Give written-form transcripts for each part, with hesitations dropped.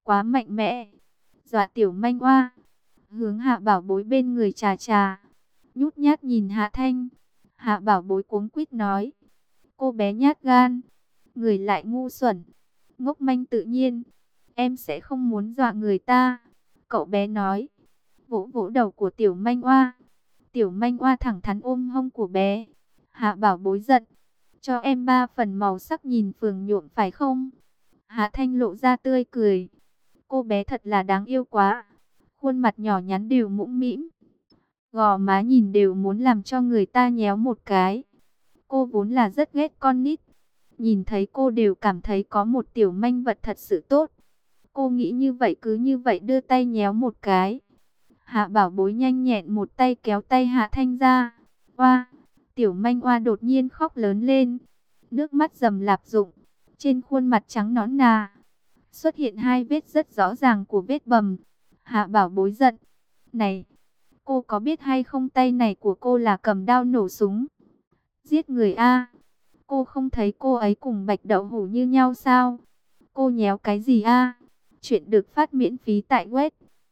quá mạnh mẽ, dọa tiểu manh oa. Hướng Hạ Bảo Bối bên người trà trà, nhút nhát nhìn Hạ Thanh. Hạ Bảo Bối cuống quýt nói, cô bé nhát gan, người lại ngu xuẩn, ngốc manh tự nhiên, em sẽ không muốn dọa người ta. Cậu bé nói, vỗ vỗ đầu của tiểu manh oa. Tiểu manh oa thẳng thắn ôm hông của bé. Hạ Bảo Bối giận, cho em 3 phần màu sắc nhìn phường nhuộm phải không? Hạ Thanh lộ ra tươi cười, cô bé thật là đáng yêu quá. Khuôn mặt nhỏ nhắn đều mũm mĩm, gò má nhìn đều muốn làm cho người ta nhéo một cái. Cô vốn là rất ghét con nít, nhìn thấy cô đều cảm thấy có một tiểu manh vật thật sự tốt. Cô nghĩ như vậy, cứ như vậy đưa tay nhéo một cái. Hạ Bảo Bối nhanh nhẹn một tay kéo tay Hạ Thanh ra. Oa, tiểu manh oa đột nhiên khóc lớn lên, nước mắt rầm rạp rụng, trên khuôn mặt trắng nõn nà xuất hiện 2 vết rất rõ ràng của vết bầm. Hạ Bảo Bối giận, này, cô có biết hay không tay này của cô là cầm dao nổ súng giết người a? Cô không thấy cô ấy cùng Bạch Đậu Hủ như nhau sao? Cô nhéo cái gì a? Chuyện được phát miễn phí tại web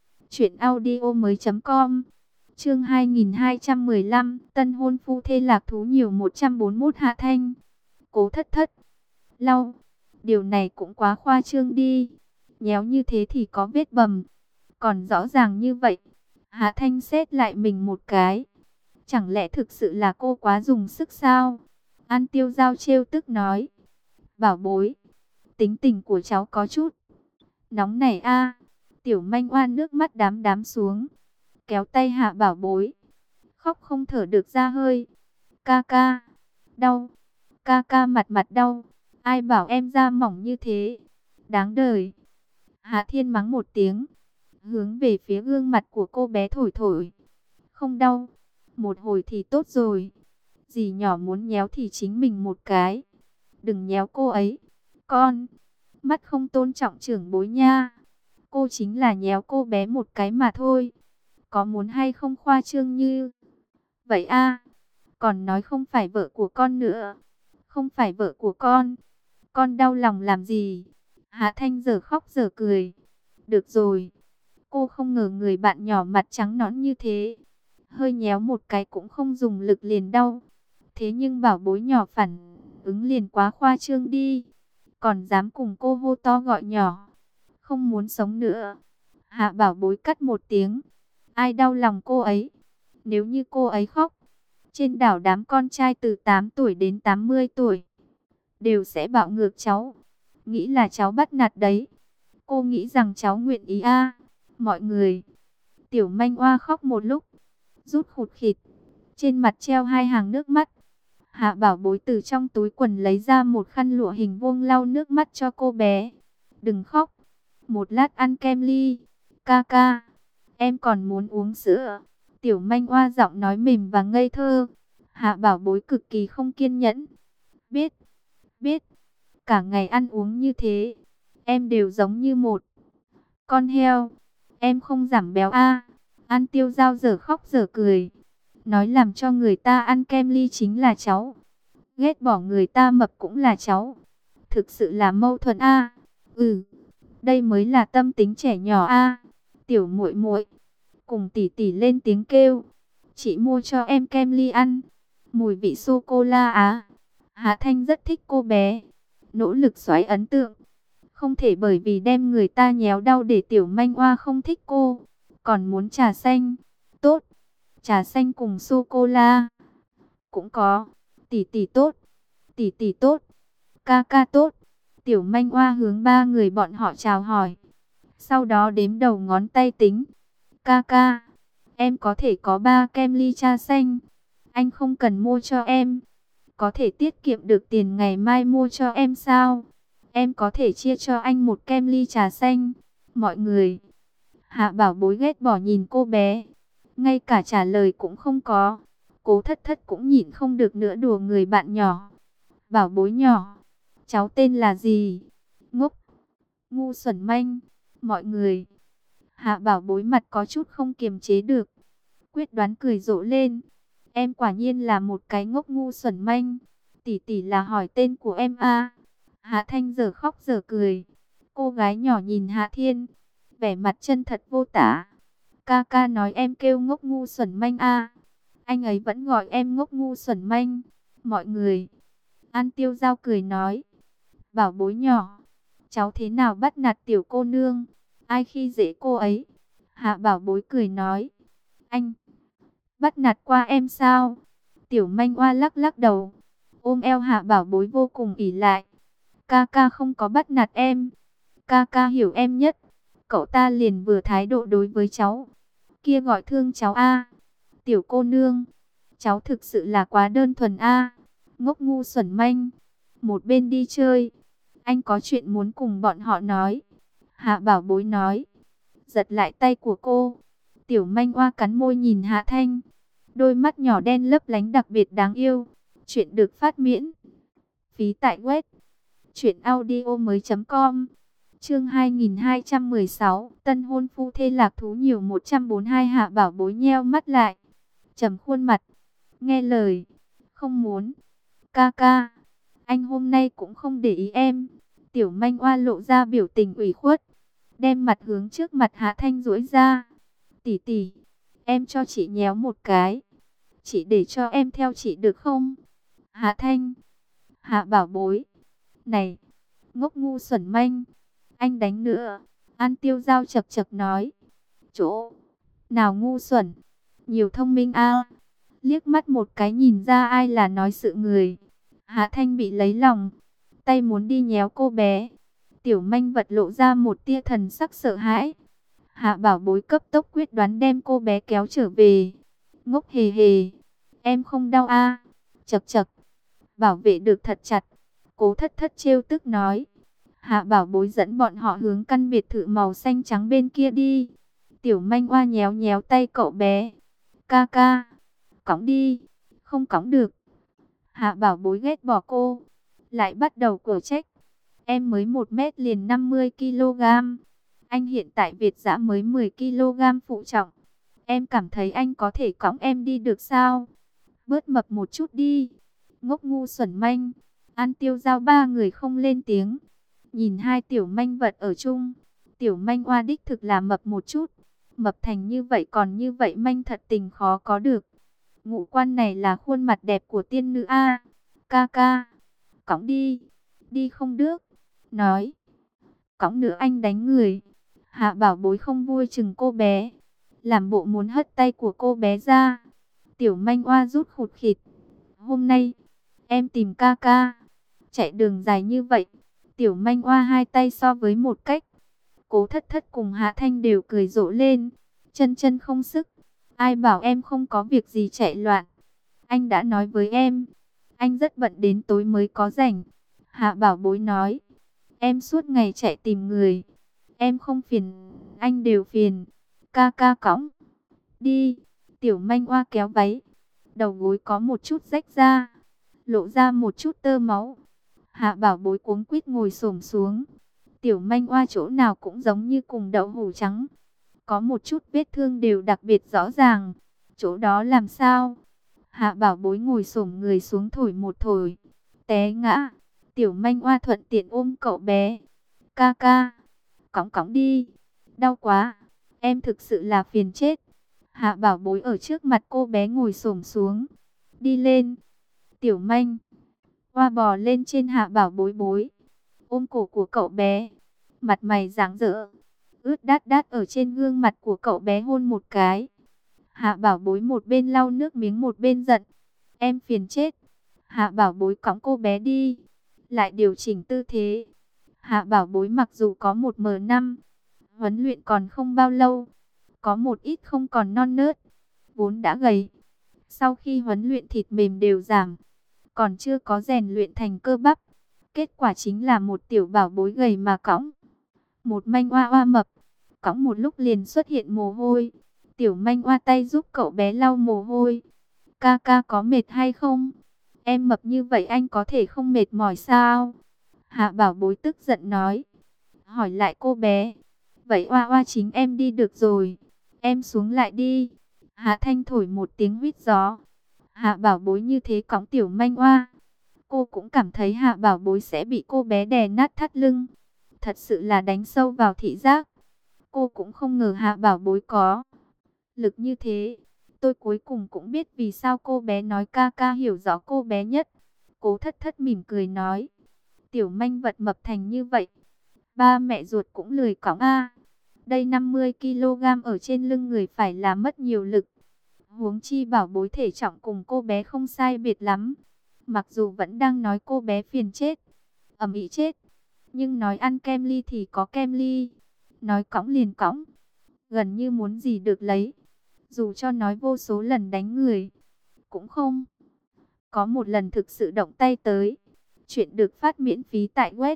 truyệnaudiomoi.com. Chương 2215, tân hôn phu thê lạc thú nhiều 141. Hạ Thanh, Cố Thất Thất, lau, điều này cũng quá khoa trương đi. Nhéo như thế thì có vết bầm, còn rõ ràng như vậy. Hạ Thanh xét lại mình một cái. Chẳng lẽ thực sự là cô quá dùng sức sao? An Tiêu Giao trêu tức nói, Bảo Bối, tính tình của cháu có chút nóng này a. Tiểu manh oan nước mắt đám đám xuống, kéo tay Hạ Bảo Bối, khóc không thở được ra hơi. Ca ca, đau, ca ca mặt mặt đau, ai bảo em da mỏng như thế, đáng đời. Hạ Thiên mắng một tiếng, hướng về phía gương mặt của cô bé thổi thổi. Không đau, một hồi thì tốt rồi. Dì nhỏ muốn nhéo thì chính mình một cái, đừng nhéo cô ấy. Con, mắt không tôn trọng trưởng bối nha. Cô chính là nhéo cô bé một cái mà thôi, có muốn hay không khoa trương như vậy a? Còn nói không phải vợ của con nữa. Không phải vợ của con đau lòng làm gì? Hạ Thanh giờ khóc giờ cười. Được rồi, cô không ngờ người bạn nhỏ mặt trắng nõn như thế, hơi nhéo một cái cũng không dùng lực liền đau. Thế nhưng Bảo Bối nhỏ phản ứng liền quá khoa trương đi, còn dám cùng cô hô to gọi nhỏ, không muốn sống nữa. Hạ Bảo Bối cắt một tiếng, ai đau lòng cô ấy? Nếu như cô ấy khóc, trên đảo đám con trai từ 8 tuổi đến 80 tuổi đều sẽ bạo ngược cháu, nghĩ là cháu bắt nạt đấy. Cô nghĩ rằng cháu nguyện ý a? Mọi người. Tiểu manh oa khóc một lúc, rút khụt khịt, trên mặt treo 2 hàng nước mắt. Hạ Bảo Bối từ trong túi quần lấy ra một khăn lụa hình vuông lau nước mắt cho cô bé. Đừng khóc, một lát ăn kem ly. Ca ca, em còn muốn uống sữa. Tiểu manh oa giọng nói mềm và ngây thơ. Hạ Bảo Bối cực kỳ không kiên nhẫn. Biết, biết, cả ngày ăn uống như thế, em đều giống như một con heo. Em không giảm béo a? An Tiêu Giao giờ khóc giờ cười, nói làm cho người ta ăn kem ly chính là cháu, ghét bỏ người ta mập cũng là cháu. Thực sự là mâu thuẫn a. Ừ, đây mới là tâm tính trẻ nhỏ a. Tiểu muội muội, cùng tỷ tỷ lên tiếng kêu, chị mua cho em kem ly ăn, mùi vị sô cô la á. Hạ Thanh rất thích cô bé, nỗ lực xoáy ấn tượng. Không thể bởi vì đem người ta nhéo đau để tiểu manh oa không thích cô. Còn muốn trà xanh. Tốt, trà xanh cùng sô cô la cũng có. Tỷ tỷ tốt, tỷ tỷ tốt, ca ca tốt. Tiểu manh oa hướng 3 người bọn họ chào hỏi, sau đó đếm đầu ngón tay tính. Ca ca, em có thể có 3 kem ly trà xanh, anh không cần mua cho em. Có thể tiết kiệm được tiền ngày mai mua cho em sao? Em có thể chia cho anh một kem ly trà xanh. Mọi người. Hạ Bảo Bối ghét bỏ nhìn cô bé, ngay cả trả lời cũng không có. Cố Thất Thất cũng nhịn không được nữa đùa người bạn nhỏ. Bảo Bối nhỏ, cháu tên là gì? Ngốc, ngu xuẩn manh. Mọi người. Hạ Bảo Bối mặt có chút không kiềm chế được, quyết đoán cười rộ lên. Em quả nhiên là một cái ngốc ngu xuẩn manh. Tỷ tỷ là hỏi tên của em a? Hạ Thanh giờ khóc giờ cười. Cô gái nhỏ nhìn Hạ Thiên, vẻ mặt chân thật vô tả. Ca ca nói em kêu ngốc ngu xuẩn manh a. Anh ấy vẫn gọi em ngốc ngu xuẩn manh. Mọi người. An Tiêu Giao cười nói. Bảo bối nhỏ. Cháu thế nào bắt nạt tiểu cô nương? Ai khi dễ cô ấy? Hạ bảo bối cười nói. Anh bắt nạt qua em sao? Tiểu manh oa lắc lắc đầu. Ôm eo hạ bảo bối vô cùng ỷ lại. Ca ca không có bắt nạt em. Ca ca hiểu em nhất. Cậu ta liền vừa thái độ đối với cháu. Kia gọi thương cháu a. Tiểu cô nương. Cháu thực sự là quá đơn thuần a. Ngốc ngu xuẩn manh. Một bên đi chơi. Anh có chuyện muốn cùng bọn họ nói. Hạ bảo bối nói. Giật lại tay của cô. Tiểu manh oa cắn môi nhìn Hạ Thanh. Đôi mắt nhỏ đen lấp lánh đặc biệt đáng yêu. Chuyện được phát miễn phí tại web truyệnaudiomoi.com. Chương 2216, tân hôn phu thê lạc thú nhiều 142. Hạ bảo bối nheo mắt lại, trầm khuôn mặt, nghe lời, không muốn. Ca ca, anh hôm nay cũng không để ý em. Tiểu manh oa lộ ra biểu tình ủy khuất, đem mặt hướng trước mặt Hạ Thanh duỗi ra. Tỷ tỷ, em cho chị nhéo một cái. Chị để cho em theo chị được không? Hạ Thanh, Hạ bảo bối, này, ngốc ngu xuẩn manh, anh đánh nữa. An Tiêu Giao chật chật nói. Chỗ nào ngu xuẩn, nhiều thông minh a. Liếc mắt một cái nhìn ra ai là nói sự người. Hạ Thanh bị lấy lòng, tay muốn đi nhéo cô bé. Tiểu manh vật lộ ra một tia thần sắc sợ hãi. Hạ bảo bối cấp tốc quyết đoán đem cô bé kéo trở về. Ngốc hề hề, em không đau a. Chật chật, bảo vệ được thật chặt. Cố Thất Thất trêu tức nói. Hạ bảo bối dẫn bọn họ hướng căn biệt thự màu xanh trắng bên kia đi. Tiểu manh oa nhéo nhéo tay cậu bé. Ca ca, cõng đi. Không cõng được. Hạ bảo bối ghét bỏ cô. Lại bắt đầu cổ trách. Em mới 1 mét liền 50 kg. Anh hiện tại Việt dã mới 10 kg phụ trọng. Em cảm thấy anh có thể cõng em đi được sao? Bớt mập một chút đi. Ngốc ngu xuẩn manh. An Tiêu Giao ba người không lên tiếng. Nhìn hai tiểu manh vật ở chung. Tiểu manh oa đích thực là mập một chút. Mập thành như vậy còn như vậy manh thật tình khó có được. Ngũ quan này là khuôn mặt đẹp của tiên nữ a. Ca ca, cõng đi. Đi không được. Nói. Cõng nữa anh đánh người. Hạ bảo bối không vui chừng cô bé. Làm bộ muốn hất tay của cô bé ra. Tiểu manh oa rút khụt khịt. Hôm nay, em tìm ca ca. Chạy đường dài như vậy. Tiểu manh oa hai tay so với một cách. Cố Thất Thất cùng Hạ Thanh đều cười rộ lên. Chân chân không sức. Ai bảo em không có việc gì chạy loạn. Anh đã nói với em. Anh rất bận đến tối mới có rảnh. Hạ bảo bối nói. Em suốt ngày chạy tìm người. Em không phiền, anh đều phiền. Ca ca cõng. Đi. Tiểu manh oa kéo váy. Đầu gối có một chút rách ra. Lộ ra một chút tơ máu. Hạ bảo bối cuống quýt ngồi xổm xuống. Tiểu manh oa chỗ nào cũng giống như cùng đậu hũ trắng. Có một chút vết thương đều đặc biệt rõ ràng. Chỗ đó làm sao? Hạ bảo bối ngồi xổm người xuống thổi một thổi. Té ngã. Tiểu manh oa thuận tiện ôm cậu bé. Ca ca, cõng cõng đi. Đau quá. Em thực sự là phiền chết. Hạ bảo bối ở trước mặt cô bé ngồi xổm xuống. Đi lên. Tiểu manh oa bò lên trên hạ bảo bối bối. Ôm cổ của cậu bé. Mặt mày rạng rỡ. Ướt đát đát ở trên gương mặt của cậu bé hôn một cái. Hạ bảo bối một bên lau nước miếng một bên giận. Em phiền chết. Hạ bảo bối cõng cô bé đi. Lại điều chỉnh tư thế. Hạ bảo bối mặc dù có 1m5. Huấn luyện còn không bao lâu. Có một ít không còn non nớt. Vốn đã gầy. Sau khi huấn luyện thịt mềm đều giảm. Còn chưa có rèn luyện thành cơ bắp. Kết quả chính là một tiểu bảo bối gầy mà cõng. Một manh oa oa mập. Cõng một lúc liền xuất hiện mồ hôi. Tiểu manh oa tay giúp cậu bé lau mồ hôi. Ca ca có mệt hay không? Em mập như vậy anh có thể không mệt mỏi sao? Hạ bảo bối tức giận nói. Hỏi lại cô bé. Vậy oa oa chính em đi được rồi. Em xuống lại đi. Hạ Thanh thổi một tiếng huýt gió. Hạ bảo bối như thế cõng tiểu manh oa. Cô cũng cảm thấy hạ bảo bối sẽ bị cô bé đè nát thắt lưng. Thật sự là đánh sâu vào thị giác. Cô cũng không ngờ Hạ Bảo Bối có lực như thế. Tôi cuối cùng cũng biết vì sao cô bé nói ca ca hiểu rõ cô bé nhất. Cố Thất Thất mỉm cười nói. Tiểu manh vật mập thành như vậy, ba mẹ ruột cũng lười cõng a. Đây 50 kg ở trên lưng người phải là mất nhiều lực. Huống chi Bảo Bối thể trọng cùng cô bé không sai biệt lắm. Mặc dù vẫn đang nói cô bé phiền chết, ầm ĩ chết, nhưng nói ăn kem ly thì có kem ly, nói cõng liền cõng, gần như muốn gì được lấy. Dù cho nói vô số lần đánh người, cũng không có một lần thực sự động tay tới. Chuyện được phát miễn phí tại web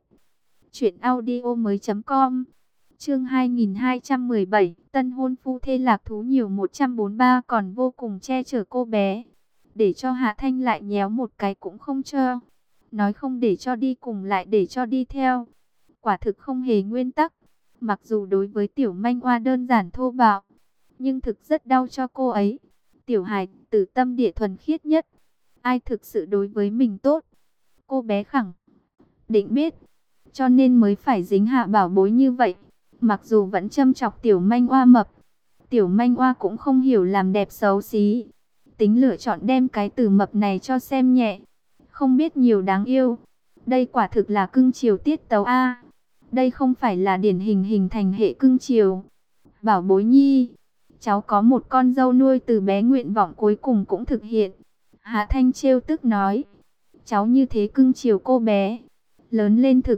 truyệnaudiomoi.com. Chương 2217, tân hôn phu thê lạc thú nhiều 143 còn vô cùng che chở cô bé. Để cho Hạ Thanh lại nhéo một cái cũng không cho. Nói không để cho đi cùng lại để cho đi theo. Quả thực không hề nguyên tắc. Mặc dù đối với tiểu manh oa đơn giản thô bạo, nhưng thực rất đau cho cô ấy. Tiểu hài tử tâm địa thuần khiết nhất. Ai thực sự đối với mình tốt, cô bé khẳng định biết. Cho nên mới phải dính Hạ Bảo Bối như vậy. Mặc dù vẫn châm chọc tiểu manh oa mập, tiểu manh oa cũng không hiểu làm đẹp xấu xí. Tính lựa chọn đem cái từ mập này cho xem nhẹ. Không biết nhiều đáng yêu. Đây quả thực là cưng chiều tiết tấu a. Đây không phải là điển hình hình thành hệ cưng chiều. Bảo Bối nhi, cháu có một con dâu nuôi từ bé, nguyện vọng cuối cùng cũng thực hiện. Hạ Thanh trêu tức nói. Cháu như thế cưng chiều cô bé, lớn lên thực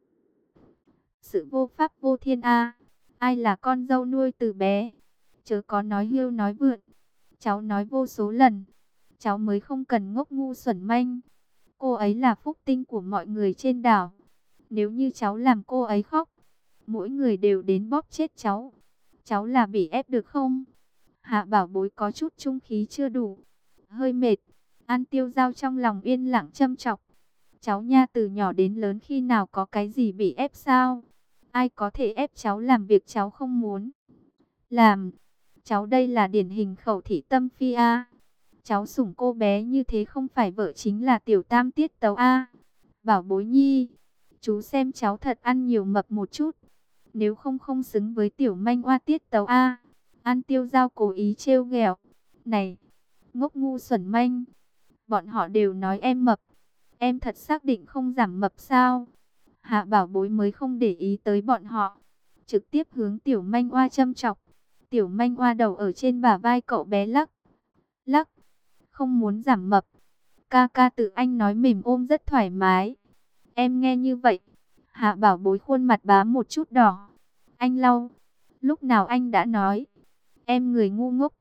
sự vô pháp vô thiên a. Ai là con dâu nuôi từ bé? Chớ có nói hưu nói vượn. Cháu nói vô số lần, cháu mới không cần ngốc ngu xuẩn manh. Cô ấy là phúc tinh của mọi người trên đảo. Nếu như cháu làm cô ấy khóc, mỗi người đều đến bóp chết cháu. Cháu là bị ép được không? Hạ Bảo Bối có chút trung khí chưa đủ, hơi mệt. An Tiêu Giao trong lòng yên lặng châm chọc. Cháu nha, từ nhỏ đến lớn khi nào có cái gì bị ép sao? Ai có thể ép cháu làm việc cháu không muốn làm? Cháu đây là điển hình khẩu thị tâm phi a. Cháu sủng cô bé như thế không phải vợ chính là tiểu tam tiết tấu a. Bảo Bối nhi, chú xem cháu thật ăn nhiều mập một chút, nếu không không xứng với tiểu manh oa tiết tấu a. An Tiêu Giao cố ý trêu ghẹo. Này, ngốc ngu xuẩn manh, bọn họ đều nói em mập, em thật xác định không giảm mập sao? Hạ Bảo Bối mới không để ý tới bọn họ, trực tiếp hướng tiểu manh oa châm chọc. Tiểu manh oa đầu ở trên bả vai cậu bé lắc lắc, không muốn giảm mập. Ca ca tự anh nói mềm ôm rất thoải mái. Em nghe như vậy, Hạ Bảo Bối khuôn mặt bám một chút đỏ. Anh lau, lúc nào anh đã nói em người ngu ngốc?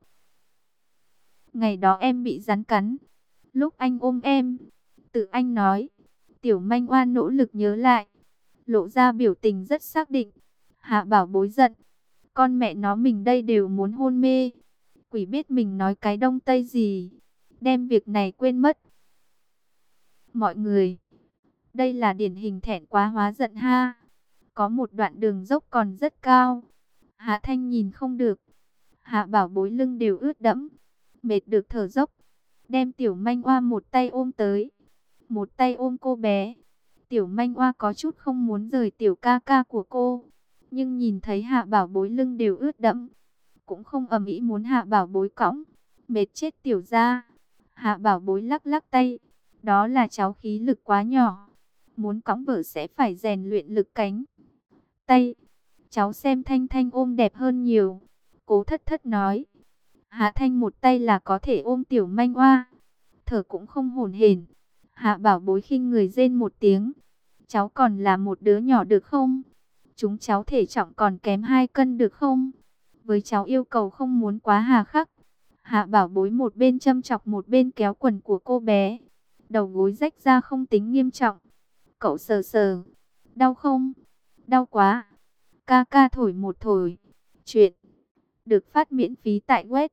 Ngày đó em bị rắn cắn, lúc anh ôm em, tự anh nói. Tiểu manh oa nỗ lực nhớ lại, lộ ra biểu tình rất xác định. Hạ Bảo Bối giận, con mẹ nó mình đây đều muốn hôn mê. Quỷ biết mình nói cái đông tây gì, đem việc này quên mất. Mọi người, đây là điển hình thẹn quá hóa giận ha. Có một đoạn đường dốc còn rất cao. Hạ Thanh nhìn không được. Hạ Bảo Bối lưng đều ướt đẫm, mệt được thở dốc, đem tiểu manh oa một tay ôm tới, một tay ôm cô bé. Tiểu manh oa có chút không muốn rời tiểu ca ca của cô, nhưng nhìn thấy Hạ Bảo Bối lưng đều ướt đẫm, cũng không ầm ĩ muốn Hạ Bảo Bối cõng. Mệt chết tiểu ra. Hạ Bảo Bối lắc lắc tay. Đó là cháu khí lực quá nhỏ, muốn cõng vợ sẽ phải rèn luyện lực cánh tay. Cháu xem Thanh Thanh ôm đẹp hơn nhiều. Cố Thất Thất nói. Hạ Thanh một tay là có thể ôm tiểu manh oa, thở cũng không hổn hển. Hạ Bảo Bối khinh người rên một tiếng. Cháu còn là một đứa nhỏ được không? Chúng cháu thể trọng còn kém 2 cân được không? Với cháu yêu cầu không muốn quá hà khắc. Hạ Bảo Bối một bên châm chọc một bên kéo quần của cô bé. Đầu gối rách ra không tính nghiêm trọng. Cậu sờ sờ. Đau không? Đau quá. Ca ca thổi một thổi. Chuyện được phát miễn phí tại web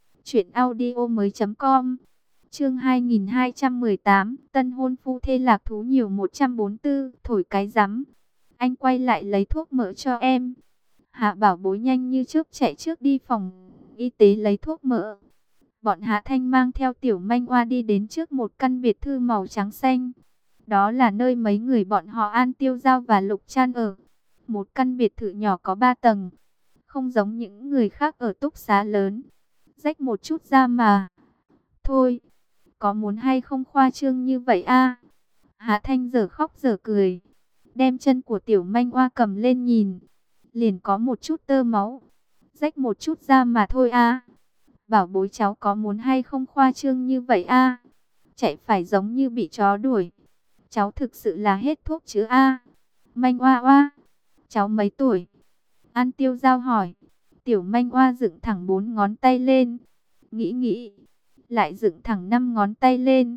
truyệnaudiomoi.com. Chương 2218, tân hôn phu thê lạc thú nhiều 144, thổi cái rắm. Anh quay lại lấy thuốc mỡ cho em. Hạ Bảo Bối nhanh như chớp chạy trước đi phòng y tế lấy thuốc mỡ. Bọn Hạ Thanh mang theo tiểu manh oa đi đến trước một căn biệt thự màu trắng xanh. Đó là nơi mấy người bọn họ An Tiêu Giao và Lục Trăn ở. Một căn biệt thự nhỏ có 3 tầng, không giống những người khác ở túc xá lớn, rách một chút ra mà. Thôi, có muốn hay không khoa trương như vậy a? Hạ Thanh giờ khóc giờ cười, đem chân của Tiểu Manh Oa cầm lên nhìn, liền có một chút tơ máu, rách một chút ra mà thôi a. Bảo bối cháu có muốn hay không khoa trương như vậy a? Chạy phải giống như bị chó đuổi. Cháu thực sự là hết thuốc chứ a. Manh Oa Oa, cháu mấy tuổi? An Tiêu Giao hỏi. Tiểu Manh Oa dựng thẳng 4 ngón tay lên, nghĩ nghĩ, lại dựng thẳng 5 ngón tay lên.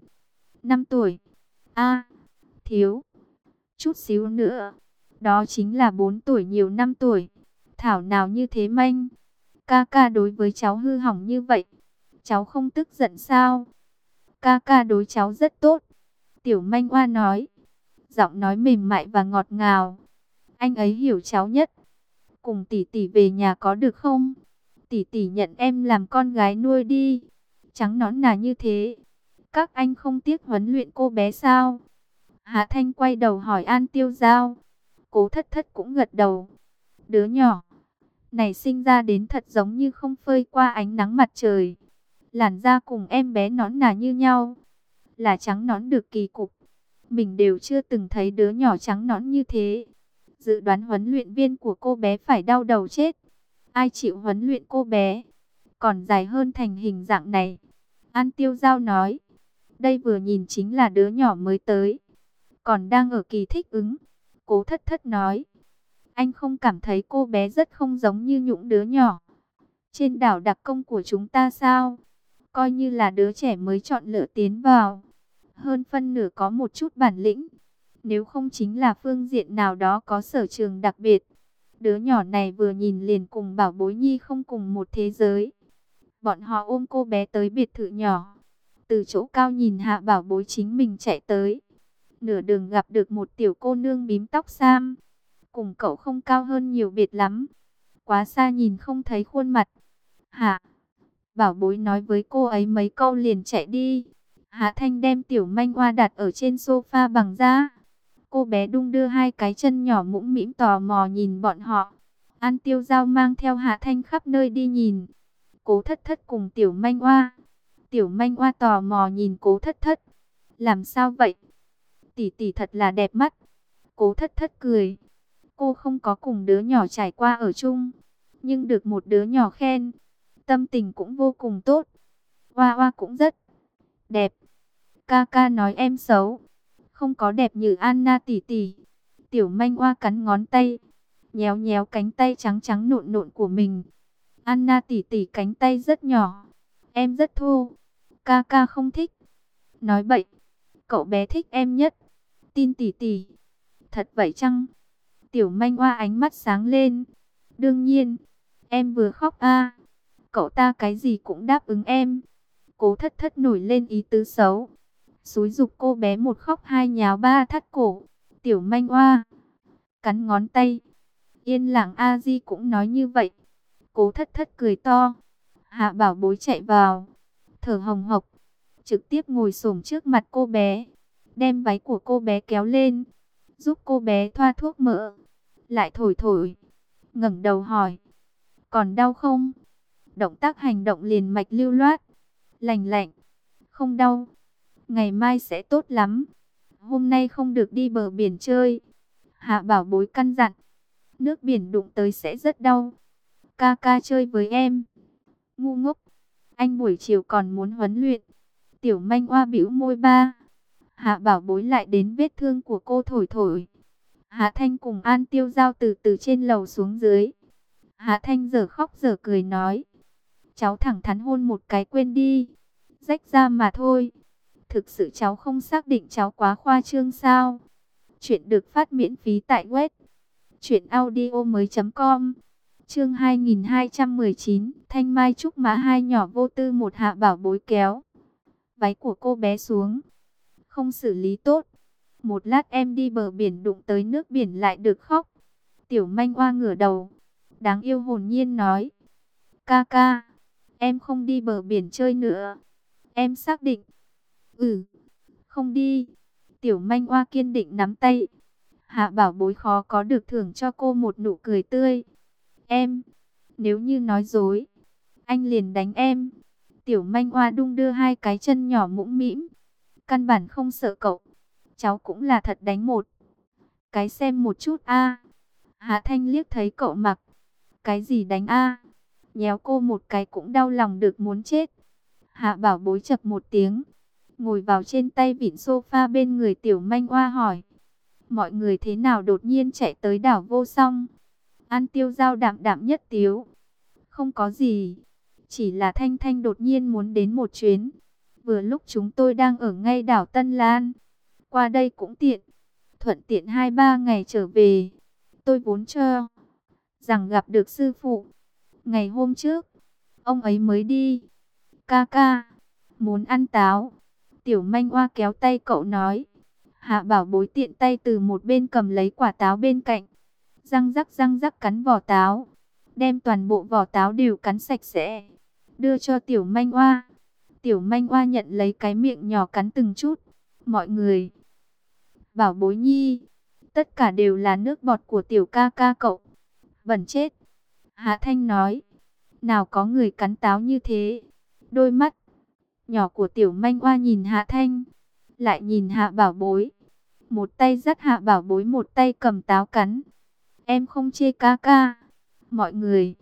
5 tuổi. A, thiếu chút xíu nữa. Đó chính là 4 tuổi nhiều 5 tuổi. Thảo nào như thế manh. Ca ca đối với cháu hư hỏng như vậy, cháu không tức giận sao? Ca ca đối cháu rất tốt. Tiểu Manh Oa nói, giọng nói mềm mại và ngọt ngào. Anh ấy hiểu cháu nhất. Cùng tỷ tỷ về nhà có được không? Tỷ tỷ nhận em làm con gái nuôi đi. Trắng nõn nà như thế, các anh không tiếc huấn luyện cô bé sao? Hạ Thanh quay đầu hỏi An Tiêu Giao. Cố Thất Thất cũng gật đầu. Đứa nhỏ này sinh ra đến thật giống như không phơi qua ánh nắng mặt trời. Làn da cùng em bé nõn nà như nhau, là trắng nõn được kỳ cục. Mình đều chưa từng thấy đứa nhỏ trắng nõn như thế. Dự đoán huấn luyện viên của cô bé phải đau đầu chết. Ai chịu huấn luyện cô bé còn dài hơn thành hình dạng này? An Tiêu Giao nói. Đây vừa nhìn chính là đứa nhỏ mới tới, còn đang ở kỳ thích ứng. Cố Thất Thất nói. Anh không cảm thấy cô bé rất không giống như những đứa nhỏ trên đảo đặc công của chúng ta sao? Coi như là đứa trẻ mới chọn lựa tiến vào, hơn phân nửa có một chút bản lĩnh. Nếu không chính là phương diện nào đó có sở trường đặc biệt. Đứa nhỏ này vừa nhìn liền cùng Bảo Bối Nhi không cùng một thế giới. Bọn họ ôm cô bé tới biệt thự nhỏ, từ chỗ cao nhìn hạ Bảo Bối chính mình chạy tới. Nửa đường gặp được một tiểu cô nương bím tóc xám, cùng cậu không cao hơn nhiều biệt lắm, quá xa nhìn không thấy khuôn mặt. Hạ Bảo Bối nói với cô ấy mấy câu liền chạy đi. Hạ Thanh đem Tiểu Manh Oa đặt ở trên sofa bằng da. Cô bé đung đưa hai cái chân nhỏ mũm mĩm tò mò nhìn bọn họ. An Tiêu Giao mang theo Hạ Thanh khắp nơi đi nhìn. Cố Thất Thất cùng Tiểu Manh Oa. Tiểu Manh Oa tò mò nhìn Cố Thất Thất. Làm sao vậy? Tỷ tỷ thật là đẹp mắt. Cố Thất Thất cười. Cô không có cùng đứa nhỏ trải qua ở chung, nhưng được một đứa nhỏ khen, tâm tình cũng vô cùng tốt. Oa Oa cũng rất đẹp. Ca ca nói em xấu, không có đẹp như Anna tỷ tỷ. Tiểu Manh Oa cắn ngón tay, nhéo nhéo cánh tay trắng trắng nộn nộn của mình. Anna tỷ tỷ cánh tay rất nhỏ, em rất thô. Ca ca không thích. Nói bậy, cậu bé thích em nhất. Tin tỷ tỷ. Thật vậy chăng? Tiểu Manh Oa ánh mắt sáng lên. Đương nhiên, em vừa khóc a. Cậu ta cái gì cũng đáp ứng em. Cố Thất Thất nổi lên ý tứ xấu, xúi giục cô bé một khóc hai nháo ba thắt cổ. Tiểu Manh Oa cắn ngón tay. Yên lặng a di cũng nói như vậy. Cố Thất Thất cười to. Hạ Bảo Bối chạy vào, thở hồng hộc, trực tiếp ngồi xổm trước mặt cô bé, đem váy của cô bé kéo lên, giúp cô bé thoa thuốc mỡ, lại thổi thổi, ngẩng đầu hỏi, còn đau không? Động tác hành động liền mạch lưu loát, lành lạnh. Không đau, ngày mai sẽ tốt lắm. Hôm nay không được đi bờ biển chơi. Hạ Bảo Bối căn dặn. Nước biển đụng tới sẽ rất đau. Ca ca chơi với em. Ngu ngốc, anh buổi chiều còn muốn huấn luyện. Tiểu Manh Oa bĩu môi ba. Hạ Bảo Bối lại đến vết thương của cô thổi thổi. Hạ Thanh cùng An Tiêu Giao từ từ trên lầu xuống dưới. Hạ Thanh giờ khóc giờ cười nói. Cháu thẳng thắn hôn một cái quên đi, rách ra mà thôi. Thực sự cháu không xác định cháu quá khoa trương sao? Chuyện được phát miễn phí tại web truyệnaudiomoi.com. Chương 2219, Thanh Mai Trúc Mã hai nhỏ vô tư. Một Hạ Bảo Bối kéo váy của cô bé xuống, không xử lý tốt. Một lát em đi bờ biển đụng tới nước biển lại được khóc. Tiểu Manh Oa ngửa đầu, đáng yêu hồn nhiên nói. Ca ca, em không đi bờ biển chơi nữa. Em xác định. Ừ, không đi. Tiểu Manh Oa kiên định nắm tay. Hạ Bảo Bối khó có được thưởng cho cô một nụ cười tươi. Em, nếu như nói dối, anh liền đánh em. Tiểu manh oa đung đưa hai cái chân nhỏ mũm mĩm. Căn bản không sợ cậu. Cháu cũng là thật đánh một cái xem một chút a. Hạ Thanh liếc thấy cậu mặc. Cái gì đánh a? Nhéo cô một cái cũng đau lòng được muốn chết. Hạ Bảo Bối chập một tiếng, ngồi vào trên tay vịn sofa bên người tiểu manh oa hỏi. Mọi người thế nào đột nhiên chạy tới đảo Vô Song? An Tiêu Giao đạm đạm nhất tiếu. Không có gì, chỉ là Thanh Thanh đột nhiên muốn đến một chuyến. Vừa lúc chúng tôi đang ở ngay đảo Tân Lan. Qua đây cũng tiện, thuận tiện 2-3 ngày trở về. Tôi vốn cho rằng gặp được sư phụ. Ngày hôm trước, ông ấy mới đi. Ca ca, muốn ăn táo. Tiểu manh oa kéo tay cậu nói. Hạ Bảo Bối tiện tay từ một bên cầm lấy quả táo bên cạnh. Răng rắc cắn vỏ táo. Đem toàn bộ vỏ táo đều cắn sạch sẽ. Đưa cho tiểu manh oa. Tiểu manh oa nhận lấy cái miệng nhỏ cắn từng chút. Mọi người, Bảo Bối nhi, tất cả đều là nước bọt của tiểu ca ca cậu. Bẩn chết. Hạ Thanh nói. Nào có người cắn táo như thế. Đôi mắt nhỏ của tiểu manh oa nhìn Hạ Thanh, lại nhìn Hạ Bảo Bối. Một tay dắt Hạ Bảo Bối, một tay cầm táo cắn. Em không chê ca ca. Mọi người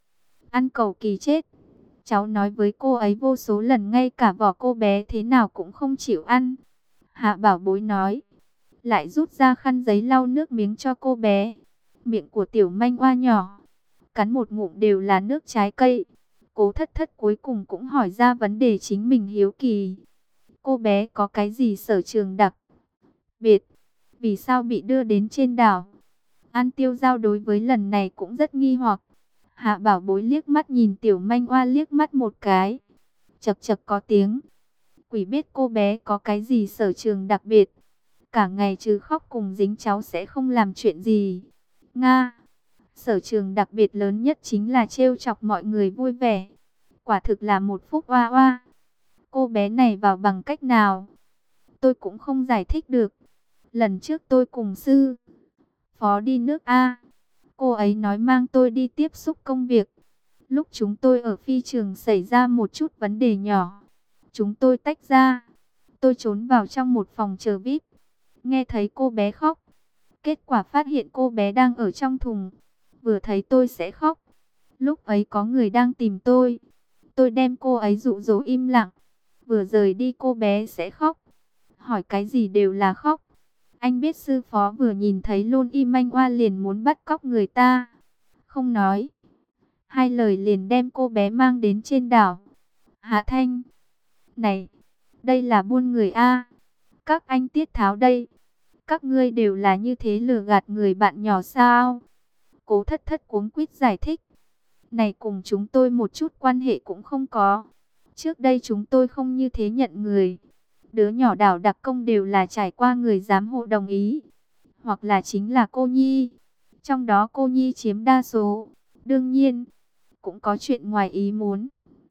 ăn cầu kỳ chết. Cháu nói với cô ấy vô số lần, ngay cả vỏ cô bé thế nào cũng không chịu ăn. Hạ Bảo Bối nói, lại rút ra khăn giấy lau nước miếng cho cô bé. Miệng của tiểu manh oa nhỏ, cắn một ngụm đều là nước trái cây. Cố Thất Thất cuối cùng cũng hỏi ra vấn đề chính mình hiếu kỳ. Cô bé có cái gì sở trường đặc biệt? Vì sao bị đưa đến trên đảo? An Tiêu Giao đối với lần này cũng rất nghi hoặc. Hạ Bảo Bối liếc mắt nhìn tiểu manh oa liếc mắt một cái. Chật chật có tiếng. Quỷ biết cô bé có cái gì sở trường đặc biệt. Cả ngày trừ khóc cùng dính cháu sẽ không làm chuyện gì. Nga, sở trường đặc biệt lớn nhất chính là trêu chọc mọi người vui vẻ. Quả thực là một phúc oa oa. Cô bé này vào bằng cách nào? Tôi cũng không giải thích được. Lần trước tôi cùng sư phó đi nước A. Cô ấy nói mang tôi đi tiếp xúc công việc. Lúc chúng tôi ở phi trường xảy ra một chút vấn đề nhỏ. Chúng tôi tách ra. Tôi trốn vào trong một phòng chờ VIP. Nghe thấy cô bé khóc. Kết quả phát hiện cô bé đang ở trong thùng. Vừa thấy tôi sẽ khóc. Lúc ấy có người đang tìm tôi. Tôi đem cô ấy dụ dỗ im lặng. Vừa rời đi cô bé sẽ khóc. Hỏi cái gì đều là khóc. Anh biết sư phó vừa nhìn thấy Lôn Y Manh Oa liền muốn bắt cóc người ta. Không nói hai lời liền đem cô bé mang đến trên đảo. Hạ Thanh, này, đây là buôn người a. Các anh Tiết Tháo đây. Các ngươi đều là như thế lừa gạt người bạn nhỏ sao? Cố Thất Thất cuống quýt giải thích. Này cùng chúng tôi một chút quan hệ cũng không có. Trước đây chúng tôi không như thế nhận người. Đứa nhỏ đảo đặc công đều là trải qua người giám hộ đồng ý. Hoặc là chính là cô Nhi. Trong đó cô Nhi chiếm đa số. Đương nhiên, cũng có chuyện ngoài ý muốn.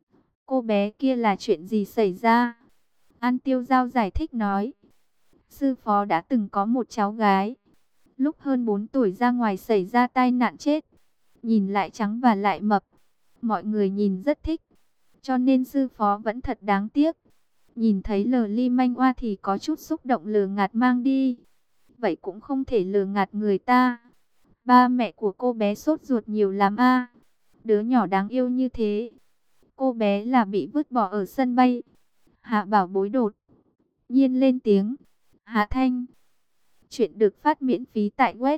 Cô bé kia là chuyện gì xảy ra? An Tiêu Giao giải thích nói. Sư phó đã từng có một cháu gái. Lúc hơn 4 tuổi ra ngoài xảy ra tai nạn chết. Nhìn lại trắng và lại mập. Mọi người nhìn rất thích. Cho nên sư phó vẫn thật đáng tiếc. Nhìn thấy lờ ly manh oa thì có chút xúc động lừa gạt mang đi. Vậy cũng không thể lừa gạt người ta. Ba mẹ của cô bé sốt ruột nhiều lắm a. Đứa nhỏ đáng yêu như thế. Cô bé là bị vứt bỏ ở sân bay. Hạ Bảo Bối đột nhiên lên tiếng. Hạ Thanh. Chuyện được phát miễn phí tại web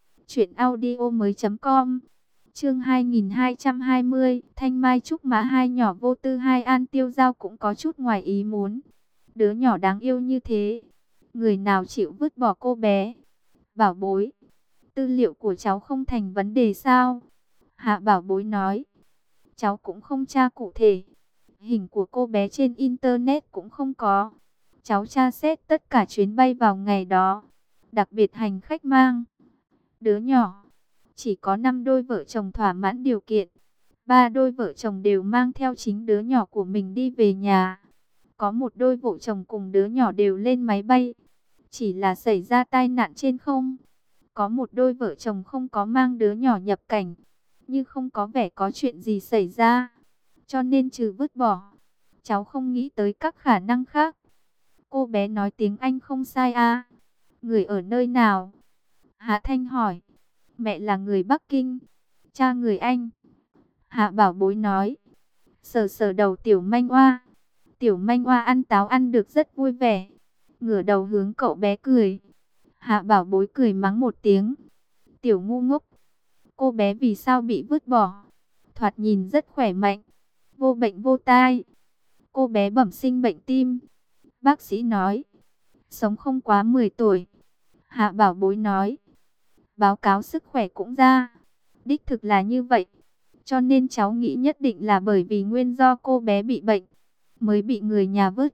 truyệnaudiomoi.com. Chương 2220, Thanh Mai Trúc Mã hai nhỏ vô tư. Hai An Tiêu Giao cũng có chút ngoài ý muốn. Đứa nhỏ đáng yêu như thế, người nào chịu vứt bỏ cô bé? Bảo Bối, tư liệu của cháu không thành vấn đề sao? Hạ Bảo Bối nói. Cháu cũng không tra cụ thể. Hình của cô bé trên internet cũng không có. Cháu tra xét tất cả chuyến bay vào ngày đó. Đặc biệt hành khách mang đứa nhỏ. Chỉ có 5 đôi vợ chồng thỏa mãn điều kiện. 3 đôi vợ chồng đều mang theo chính đứa nhỏ của mình đi về nhà. Có một đôi vợ chồng cùng đứa nhỏ đều lên máy bay. Chỉ là xảy ra tai nạn trên không. Có một đôi vợ chồng không có mang đứa nhỏ nhập cảnh, như không có vẻ có chuyện gì xảy ra, cho nên trừ vứt bỏ, cháu không nghĩ tới các khả năng khác. Cô bé nói tiếng Anh không sai à? Người ở nơi nào? Hạ Thanh hỏi. Mẹ là người Bắc Kinh, cha người Anh. Hạ Bảo Bối nói. Sờ sờ đầu Tiểu Manh Oa. Tiểu Manh Oa ăn táo ăn được rất vui vẻ, ngửa đầu hướng cậu bé cười. Hạ Bảo Bối cười mắng một tiếng. Tiểu ngu ngốc, cô bé vì sao bị vứt bỏ? Thoạt nhìn rất khỏe mạnh, vô bệnh vô tai. Cô bé bẩm sinh bệnh tim, bác sĩ nói sống không quá 10 tuổi. Hạ Bảo Bối nói. Báo cáo sức khỏe cũng ra, đích thực là như vậy. Cho nên cháu nghĩ nhất định là bởi vì nguyên do cô bé bị bệnh, mới bị người nhà vứt